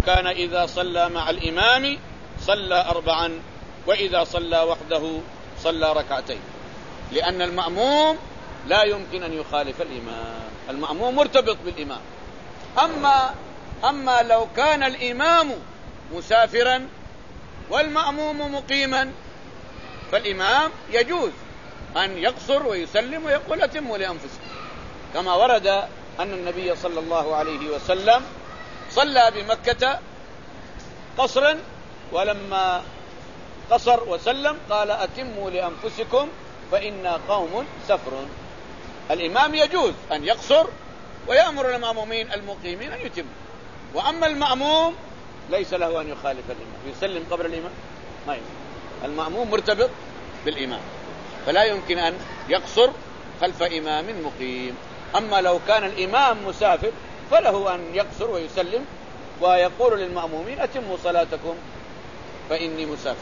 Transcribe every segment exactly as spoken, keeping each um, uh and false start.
وكان إذا صلى مع الإمام صلى أربعا، وإذا صلى وحده صلى ركعتين، لأن المأموم لا يمكن أن يخالف الإمام، المأموم مرتبط بالإمام. أما أما لو كان الإمام مسافرا والمأموم مقيما فالإمام يجوز أن يقصر ويسلم ويقول أتموا لأنفسكم، كما ورد أن النبي صلى الله عليه وسلم صلى بمكة قصرا، ولما قصر وسلم قال أتموا لأنفسكم فإنا قوم سفر. الإمام يجوز أن يقصر ويأمر المأمومين المقيمين أن يتموا، وأما المأموم ليس له أن يخالف الإمام، يسلم قبل الإمام ما يمكن. المأموم مرتبط بالإمام فلا يمكن أن يقصر خلف إمام مقيم. أما لو كان الإمام مسافر فله أن يقصر ويسلم ويقول للمأمومين أتموا صلاتكم فإني مسافر.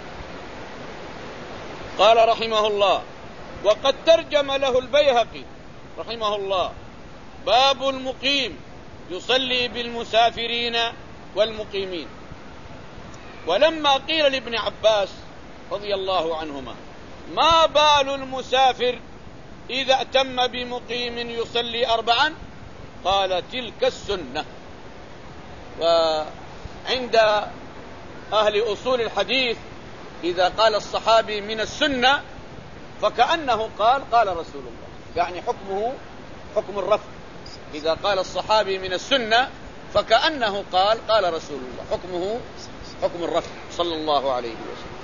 قال رحمه الله: وقد ترجم له البيهقي رحمه الله باب المقيم يصلي بالمسافرين والمقيمين. ولما قيل لابن عباس رضي الله عنهما ما بال المسافر إذا أتم بمقيم يصلي أربعا، قال تلك السنة. وعند أهل أصول الحديث إذا قال الصحابي من السنة فكأنه قال قال رسول الله، يعني حكمه حكم الرفع. إذا قال الصحابي من السنة فكأنه قال قال رسول الله، حكمه حكم الرفع صلى الله عليه وسلم.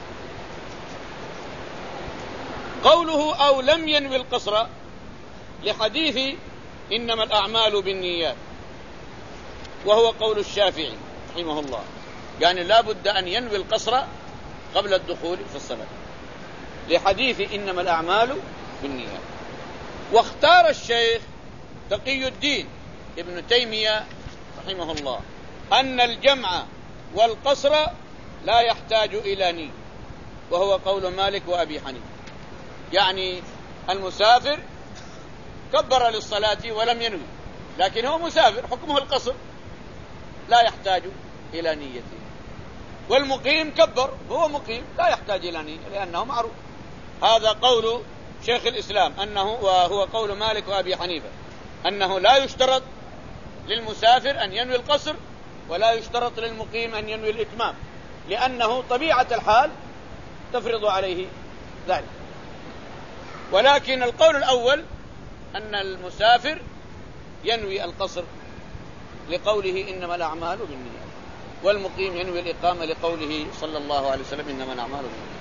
قوله أو لم ينوي القصر لحديث إنما الأعمال بالنيات، وهو قول الشافعي رحمه الله، يعني لا بد أن ينوي القصر قبل الدخول في الصلاة لحديث إنما الأعمال بالنيات. واختار الشيخ تقي الدين ابن تيمية رحمه الله أن الجمع والقصر لا يحتاج إلى نية، وهو قول مالك وأبي حنيفة. يعني المسافر كبر للصلاة ولم ينوي، لكن هو مسافر حكمه القصر لا يحتاج إلى نيته. والمقيم كبر هو مقيم لا يحتاج إلى نية لأنه معروف. هذا قول شيخ الإسلام أنه، وهو قول مالك وأبي حنيفة، أنه لا يشترط للمسافر أن ينوي القصر ولا يشترط للمقيم أن ينوي الإتمام، لأنه طبيعة الحال تفرض عليه ذلك. ولكن القول الأول أن المسافر ينوي القصر لقوله إنما الأعمال بالنيات، والمقيم ينوي الإقامة لقوله صلى الله عليه وسلم إنما الأعمال بالنيات.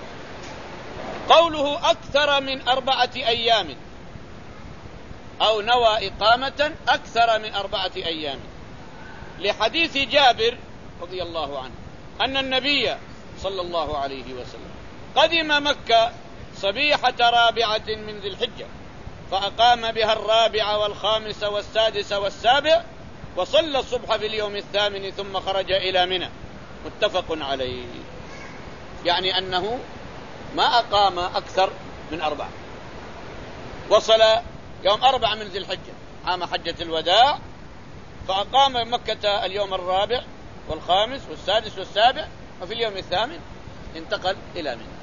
قوله أكثر من أربعة أيام أو نوى إقامة أكثر من أربعة أيام، لحديث جابر رضي الله عنه أن النبي صلى الله عليه وسلم قدم مكة صبيحة رابعة من ذي الحجة، فأقام بها الرابع والخامس والسادس والسابع، وصلى الصبح في اليوم الثامن ثم خرج إلى منى، متفق عليه. يعني أنه ما أقام أكثر من أربعة، وصل يوم أربعة من ذي الحجة عام حجة الوداع، فأقام مكة اليوم الرابع والخامس والسادس والسابع، وفي اليوم الثامن انتقل إلى منى.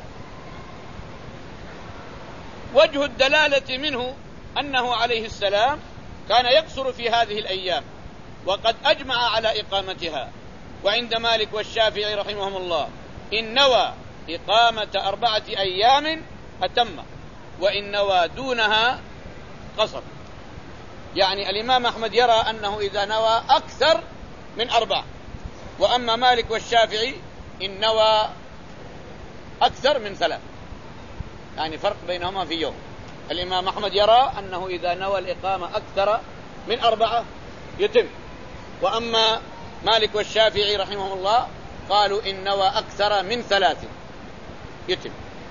وجه الدلالة منه أنه عليه السلام كان يقصر في هذه الأيام، وقد أجمع على إقامتها. وعند مالك والشافعي رحمهم الله إن نوى إقامة أربعة أيام أتم، وإن نوى دونها قصر. يعني الإمام أحمد يرى أنه إذا نوى أكثر من أربعة، وأما مالك والشافعي إن نوى أكثر من ثلاث، يعني فرق بينهما في يوم. الإمام أحمد يرى أنه إذا نوى الإقامة أكثر من أربعة يتم، وأما مالك والشافعي رحمهم الله قالوا إن نوى أكثر من ثلاث يتم.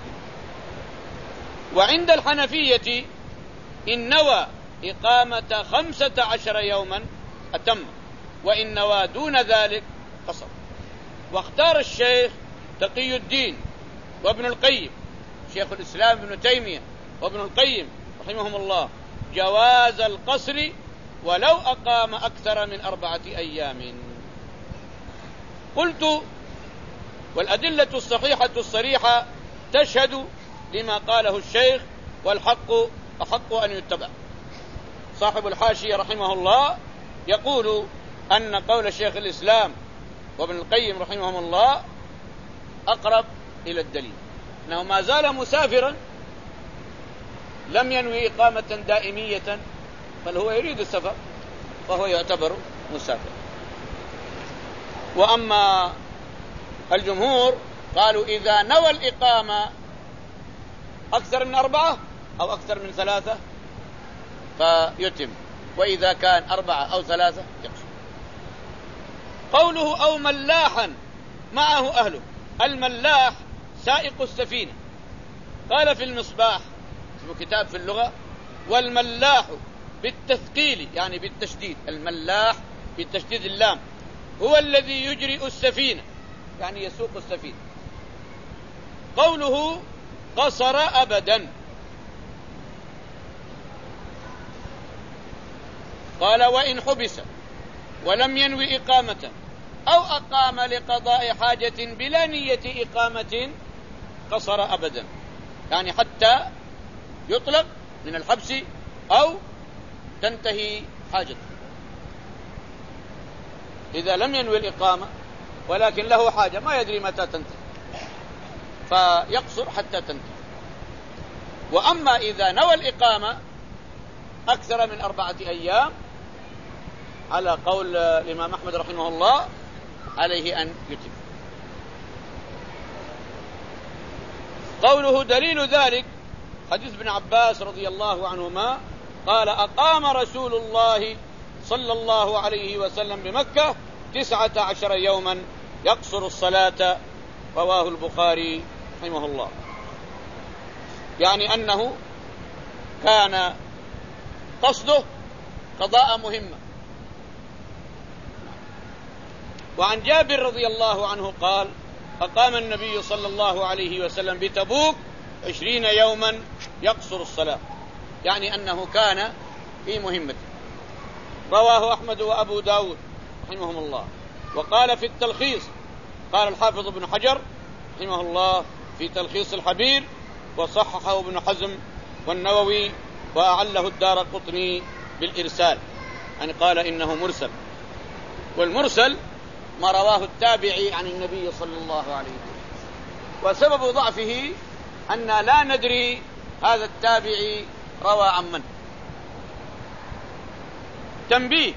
وعند الحنفية إن نوى إقامة خمسة عشر يوما أتم، وإن نوى دون ذلك قصر. واختار الشيخ تقي الدين وابن القيم، شيخ الإسلام ابن تيمية وابن القيم رحمهم الله، جواز القصر ولو أقام أكثر من أربعة أيام. قلت والأدلة الصحيحة الصريحة تشهد لما قاله الشيخ، والحق أحق أن يتبع. صاحب الحاشية رحمه الله يقول أن قول شيخ الإسلام وابن القيم رحمهم الله أقرب إلى الدليل، أنه ما زال مسافرا لم ينوي إقامة دائمية، بل هو يريد السفر فهو يعتبر مسافر. وأما الجمهور قالوا إذا نوى الإقامة أكثر من أربعة أو أكثر من ثلاثة فيتم، وإذا كان أربعة أو ثلاثة يقصر. قوله أو ملاحا معه أهله، الملاح سائق السفينة. قال في المصباح في كتاب في اللغة: والملاح بالتثقيل يعني بالتشديد، الملاح بالتشديد اللام هو الذي يجري السفينة يعني يسوق السفينة. قوله قصر أبدا، قال وإن حبس ولم ينوي إقامة أو أقام لقضاء حاجة بلا نية إقامة قصر أبدا، يعني حتى يطلق من الحبس أو تنتهي حاجته. إذا لم ينوي الإقامة ولكن له حاجة ما يدري متى تنتهي فيقصر حتى تنتهي. وأما إذا نوى الإقامة أكثر من أربعة أيام على قول الإمام أحمد رحمه الله عليه أن يتم. قوله دليل ذلك حديث ابن عباس رضي الله عنهما قال: أقام رسول الله صلى الله عليه وسلم بمكة تسعة عشر يوما يقصر الصلاة، رواه البخاري رحمه الله. يعني أنه كان قصده قضاء مهمة. وعن جابر رضي الله عنه قال: أقام النبي صلى الله عليه وسلم بتبوك عشرين يوما يقصر الصلاة، يعني أنه كان في مهمته. رواه أحمد وأبو داود رحمهم الله. وقال في التلخيص، قال الحافظ ابن حجر رحمه الله في تلخيص الحبير، وصححه ابن حزم والنووي وأعله الدارقطني بالإرسال، يعني قال إنه مرسل. والمرسل ما رواه التابعي عن النبي صلى الله عليه وسلم، وسبب ضعفه أن لا ندري هذا التابعي روى عن من. تنبيه: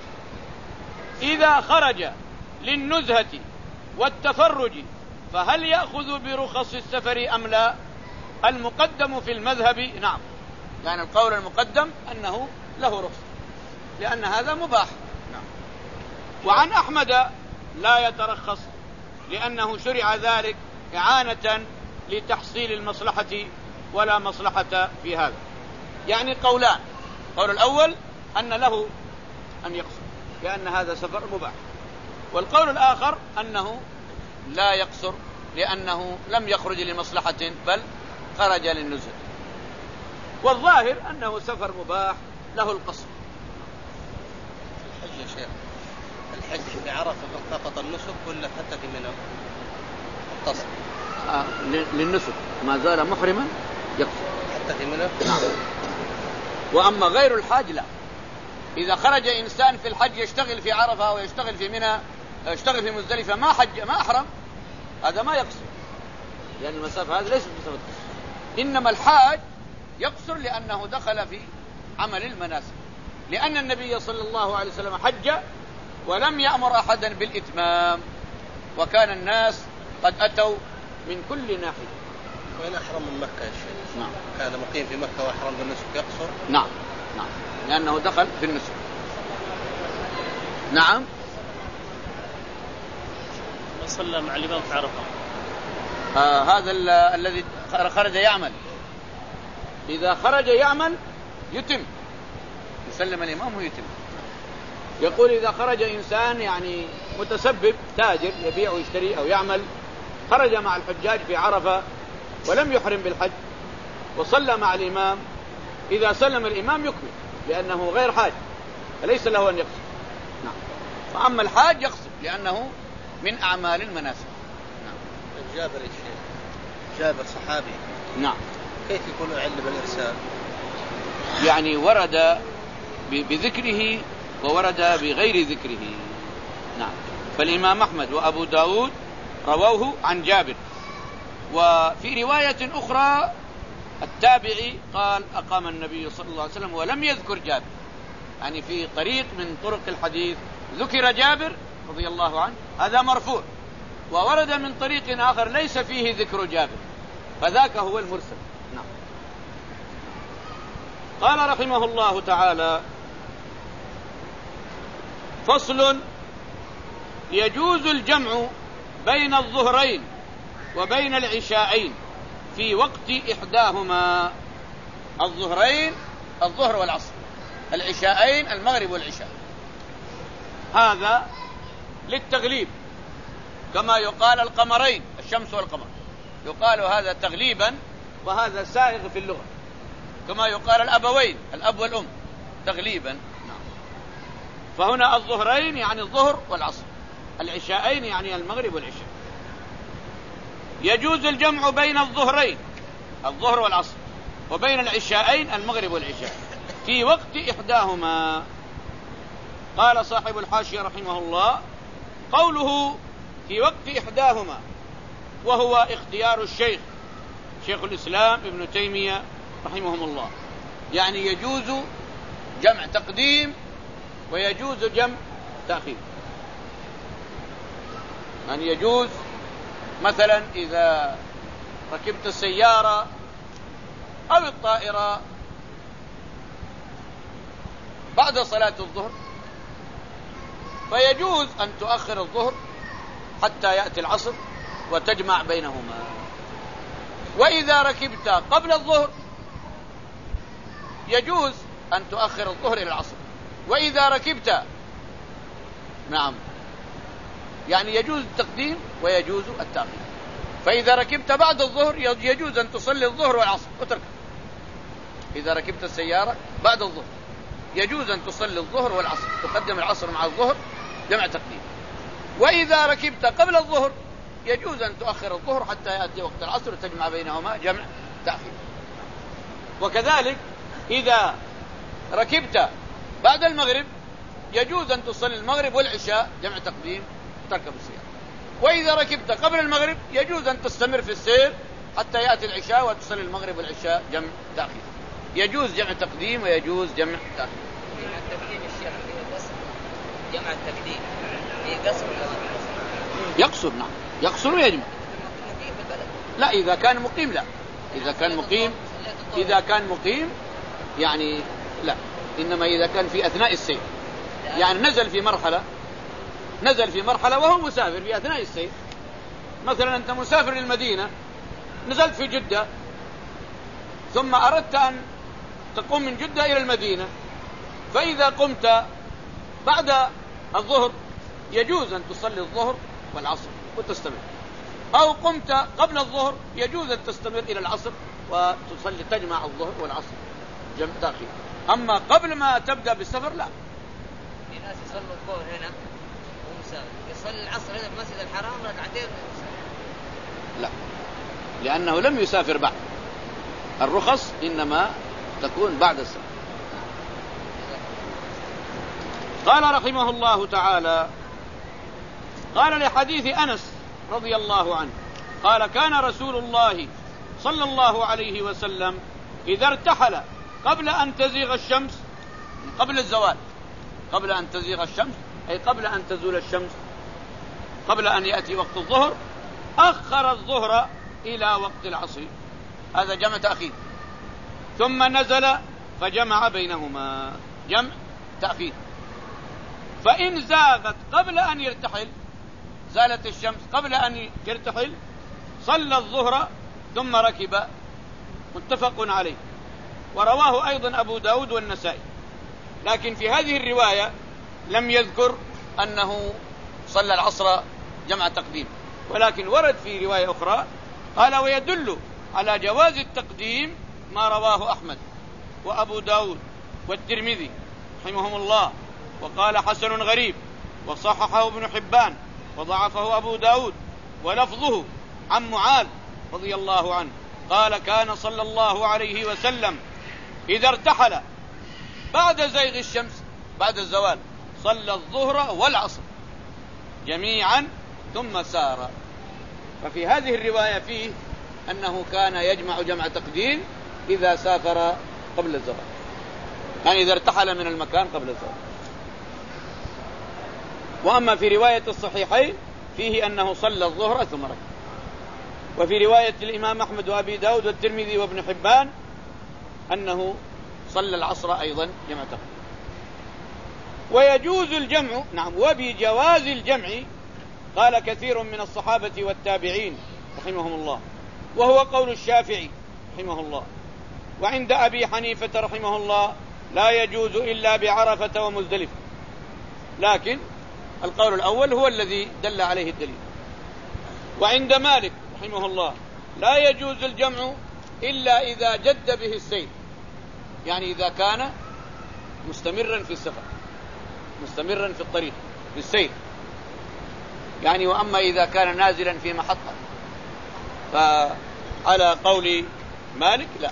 إذا خرج للنزهة والتفرج فهل يأخذ برخص السفر أم لا؟ المقدم في المذهب نعم، يعني القول المقدم أنه له رخصة لأن هذا مباح. نعم. وعن أحمد لا يترخص لأنه شرع ذلك إعانة لتحصيل المصلحة ولا مصلحة في هذا. يعني قولان: القول الأول أن له أن يقصر لأن هذا سفر مباح، والقول الآخر أنه لا يقصر لأنه لم يخرج لمصلحة بل خرج للنزهة. والظاهر أنه سفر مباح له القصر. الحج يا شيخ، الحج في عرفة فقط النسك ولا حتى في منى القصر؟ آه للنسك ما زال محرما يقصر حتى في منى. نعم. وأما غير الحاج لا. إذا خرج إنسان في الحج يشتغل في عرفة ويشتغل في منى يشتغل في مزدلفة ما حج ما أحرم، هذا ما يقصر لأن المسافة هذه ليست مسافة قصر. إنما الحاج يقصر لأنه دخل في عمل المناسك، لأن النبي صلى الله عليه وسلم حج ولم يأمر أحدا بالإتمام، وكان الناس قد أتوا من كل ناحية. وين أحرم من مكة يا شيخ؟ نعم. كان مقيم في مكة وأحرم بالنسك يقصر؟ نعم نعم، لأنه دخل في النسك. نعم. صلى مع الإمام في عرفة. آه هذا الذي خرج يعمل، إذا خرج يعمل يتم، يسلم الإمام ويتم. يقول إذا خرج إنسان يعني متسبب تاجر يبيع ويشتري أو يعمل، خرج مع الحجاج في عرفة ولم يحرم بالحج وصلى مع الإمام، إذا سلم الإمام يكمل لأنه غير حاج فليس له أن يقصر. نعم. فأما الحاج يقصر لأنه من أعمال المناسك. نعم. جابر الشيخ جابر صحابي. نعم. كيف يكون العلم بالإرسال؟ يعني ورد بذكره وورد بغير ذكره. نعم. فالإمام أحمد وأبو داود رووه عن جابر. وفي رواية أخرى التابعي قال أقام النبي صلى الله عليه وسلم ولم يذكر جابر، يعني في طريق من طرق الحديث ذكر جابر رضي الله عنه، هذا مرفوع، وورد من طريق آخر ليس فيه ذكر جابر، فذاك هو المرسل. نعم. قال رحمه الله تعالى: فصل: يجوز الجمع بين الظهرين وبين العشاءين في وقت إحداهما. الظهرين الظهر والعصر، العشاءين المغرب والعشاء. هذا للتغليب، كما يقال القمرين، الشمس والقمر، يقال هذا تغليبا، وهذا سائغ في اللغة، كما يقال الأبوين، الأب والأم، تغليبا. نعم. فهنا الظهرين يعني الظهر والعصر، العشاءين يعني المغرب والعشاء. يجوز الجمع بين الظهرين، الظهر والعصر، وبين العشاءين المغرب والعشاء في وقت إحداهما. قال صاحب الحاشية رحمه الله: قوله في وقت إحداهما وهو اختيار الشيخ شيخ الإسلام ابن تيمية رحمهم الله، يعني يجوز جمع تقديم ويجوز جمع تأخير. يعني يجوز مثلا إذا ركبت السيارة أو الطائرة بعد صلاة الظهر، فيجوز أن تؤخر الظهر حتى يأتي العصر وتجمع بينهما. وإذا ركبت قبل الظهر يجوز أن تؤخر الظهر إلى العصر. وإذا ركبت نعم يعني يجوز التقديم ويجوز التأخير. فإذا ركبت بعد الظهر يجوز أن تصلي الظهر والعصر وتركب. إذا ركبت السيارة بعد الظهر يجوز أن تصلي الظهر والعصر، تقدم العصر مع الظهر جمع تقديم. وإذا ركبت قبل الظهر يجوز أن تؤخر الظهر حتى يأتي وقت العصر وتجمع بينهما جمع تأخير. وكذلك إذا ركبت بعد المغرب يجوز أن تصلي المغرب والعشاء جمع تقديم تركب السيارة. وإذا ركبت قبل المغرب يجوز أن تستمر في السير حتى يأتي العشاء وتصلي المغرب والعشاء جمع تأخير. يجوز جمع تقديم ويجوز جمع تأخير. جمع التقديم الشيخ في قصر، جمع التقديم في قصر يقصر. نعم يقصر ويجمع. لا إذا كان مقيم لا إذا كان مقيم إذا كان مقيم يعني لا، إنما إذا كان في أثناء السير، يعني نزل في مرحلة نزل في مرحلة وهو مسافر في أثناء السير. مثلا أنت مسافر للمدينة، نزلت في جدة ثم أردت أن تقوم من جدة إلى المدينة، فإذا قمت بعد الظهر يجوز أن تصلي الظهر والعصر وتستمر، أو قمت قبل الظهر يجوز أن تستمر إلى العصر وتصلي تجمع الظهر والعصر جمع تأخير. أما قبل ما تبدأ بالسفر لا. في ناس يصلوا الظهر هنا ومسافر، يصلي العصر هنا في المسجد الحرام ركعتين لا، لأنه لم يسافر بعد. الرخص إنما تكون بعد السفر. قال رحمه الله تعالى: قال لحديث أنس رضي الله عنه قال: كان رسول الله صلى الله عليه وسلم إذا ارتحل قبل أن تزيغ الشمس، قبل الزوال، قبل أن تزيغ الشمس أي قبل أن تزول الشمس، قبل أن يأتي وقت الظهر، أخر الظهر إلى وقت العصر، هذا جمع تأخير. ثم نزل فجمع بينهما جمع تأخير. فإن زاغت قبل أن يرتحل، زالت الشمس قبل أن يرتحل، صلى الظهر ثم ركب، متفق عليه. ورواه أيضا أبو داود والنسائي، لكن في هذه الرواية لم يذكر أنه صلى العصر جمع تقديم، ولكن ورد في رواية أخرى قال: ويدل على جواز التقديم ما رواه أحمد وأبو داود والترمذي رحمهم الله، وقال حسن غريب، وصححه ابن حبان وضعفه أبو داود، ولفظه عن معاذ رضي الله عنه قال كان صلى الله عليه وسلم إذا ارتحل بعد زيغ الشمس بعد الزوال صلى الظهر والعصر جميعا ثم سار. ففي هذه الرواية فيه أنه كان يجمع جمع تقديم إذا سافر قبل الزوال، يعني إذا ارتحل من المكان قبل الزوال. وأما في رواية الصحيحين فيه أنه صلى الظهر ثم ركع. وفي رواية الإمام أحمد وأبي داود والترمذي وابن حبان أنه صلى العصر أيضا جمع تقديم. ويجوز الجمع، نعم، وبجواز الجمع قال كثير من الصحابة والتابعين رحمهم الله، وهو قول الشافعي رحمه الله. وعند أبي حنيفة رحمه الله لا يجوز إلا بعرفة ومزدلفة، لكن القول الأول هو الذي دل عليه الدليل. وعند مالك رحمه الله لا يجوز الجمع إلا إذا جد به السير، يعني إذا كان مستمرا في السفر مستمرا في الطريق في السير يعني. وأما إذا كان نازلا في محطة فعلى قول مالك لا.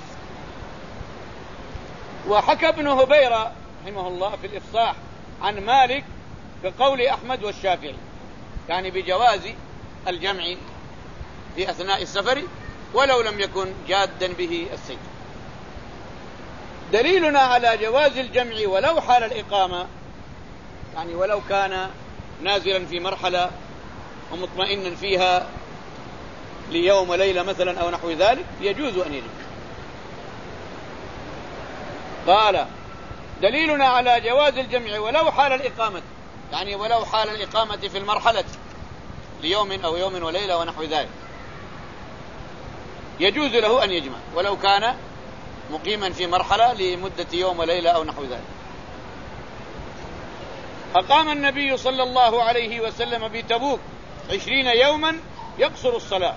وحكى ابن هبيرة رحمه الله في الإفصاح عن مالك بقول أحمد والشافعي، يعني بجواز الجمع في أثناء السفر ولو لم يكن جادا به السير. دليلنا على جواز الجمع ولو حال الإقامة، يعني ولو كان نازلا في مرحلة ومطمئنا فيها ليوم وليلة مثلا أو نحو ذلك، يجوز أن يجمع. قال دليلنا على جواز الجمع ولو حال الإقامة، يعني ولو حال الإقامة في المرحلة ليوم أو يوم وليلة ونحو ذلك، يجوز له أن يجمع ولو كان مقيما في مرحلة لمدة يوم وليلة أو نحو ذلك. أقام النبي صلى الله عليه وسلم بتبوك عشرين يوما يقصر الصلاة،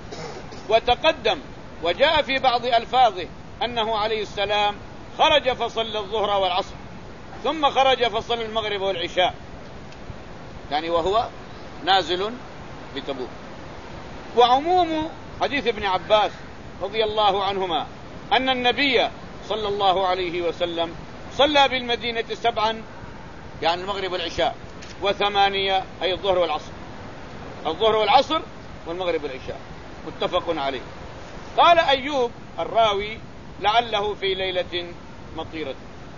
وتقدم وجاء في بعض ألفاظه أنه عليه السلام خرج فصلى الظهر والعصر ثم خرج فصلى المغرب والعشاء، يعني وهو نازل بتبوك. وعموم حديث ابن عباس رضي الله عنهما أن النبي صلى الله عليه وسلم صلى بالمدينة سبعا، يعني المغرب والعشاء، وثمانية أي الظهر والعصر الظهر والعصر والمغرب والعشاء، متفق عليه. قال أيوب الراوي لعله في ليلة مطيرة.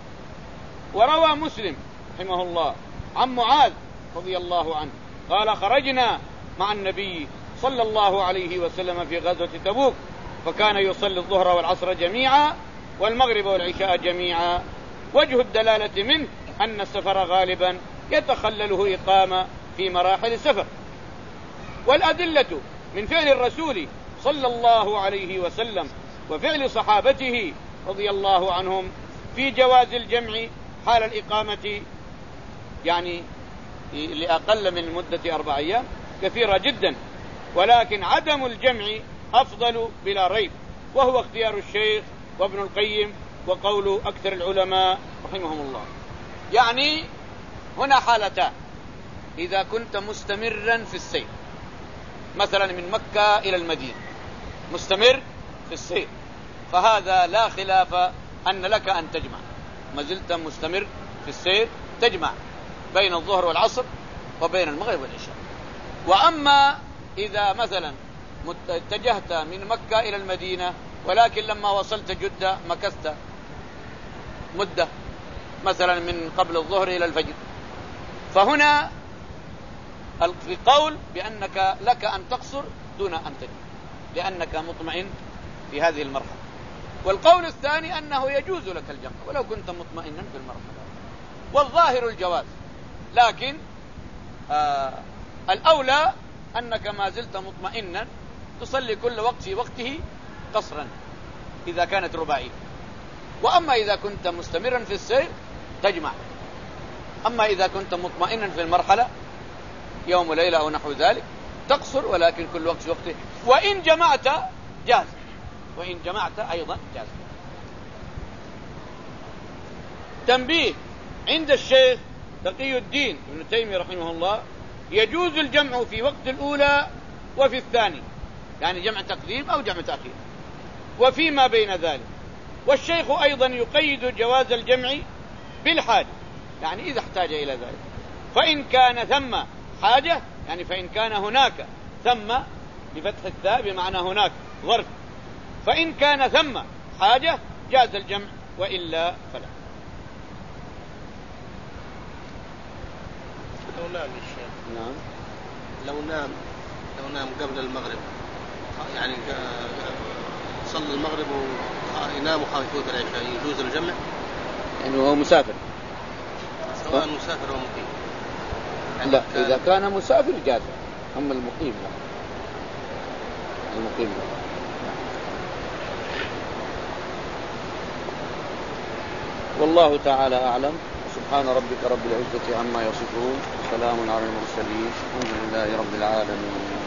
وروى مسلم رحمه الله عن معاذ رضي الله عنه قال خرجنا مع النبي صلى الله عليه وسلم في غزوة تبوك فكان يصلي الظهر والعصر جميعا والمغرب والعشاء جميعا. وجه الدلالة منه أن السفر غالبا يتخلله إقامة في مراحل السفر. والأدلة من فعل الرسول صلى الله عليه وسلم وفعل صحابته رضي الله عنهم في جواز الجمع حال الإقامة، يعني لأقل من مدة أربع أيام، كثيرة جدا، ولكن عدم الجمع أفضل بلا ريب، وهو اختيار الشيخ وابن القيم وقول أكثر العلماء رحمهم الله. يعني هنا حالتان: إذا كنت مستمرا في السير مثلا من مكة إلى المدينة مستمر في السير، فهذا لا خلاف أن لك أن تجمع، ما زلت مستمر في السير تجمع بين الظهر والعصر وبين المغرب والعشاء. وأما إذا مثلا اتجهت من مكة إلى المدينة ولكن لما وصلت جدة مكثت مدة مثلا من قبل الظهر إلى الفجر، فهنا القول بأنك لك أن تقصر دون أن تجمع لأنك مطمئن في هذه المرحلة. والقول الثاني أنه يجوز لك الجمع ولو كنت مطمئنا في المرحلة، والظاهر الجواز، لكن آه الأولى أنك ما زلت مطمئنا تصلي كل وقت في وقته قصرا إذا كانت رباعية. وأما إذا كنت مستمرا في السير تجمع. أما إذا كنت مطمئنا في المرحلة يوم وليلة أو نحو ذلك تقصر، ولكن كل وقت في وقته. وإن جمعت جاز، وإن جمعت أيضا جاز. تنبيه: عند الشيخ تقي الدين ابن تيمية رحمه الله يجوز الجمع في وقت الأولى وفي الثاني، يعني جمع تقديم أو جمع تأخير، وفيما بين ذلك. والشيخ أيضا يقيد جواز الجمع بالحاجة، يعني إذا احتاج إلى ذلك. فإن كان ثم حاجة، يعني فإن كان هناك ثم بفتح الثاء بمعنى هناك ظرف، فإن كان ثم حاجة جاز الجمع، وإلا فلا. لو نام الشيخ، نعم، لو نام لو نام قبل المغرب، يعني صلى المغرب وينام وخاف يفوت العشاء، يجوز الجمع؟ يعني هو مسافر، سواء مسافر أو مقيم. يعني لا كان إذا كان مسافر جاز، أما المقيم لا، المقيم لا. والله تعالى أعلم. سبحان ربك رب العزة عما يصفون، وسلام على المرسلين، الحمد لله رب العالمين.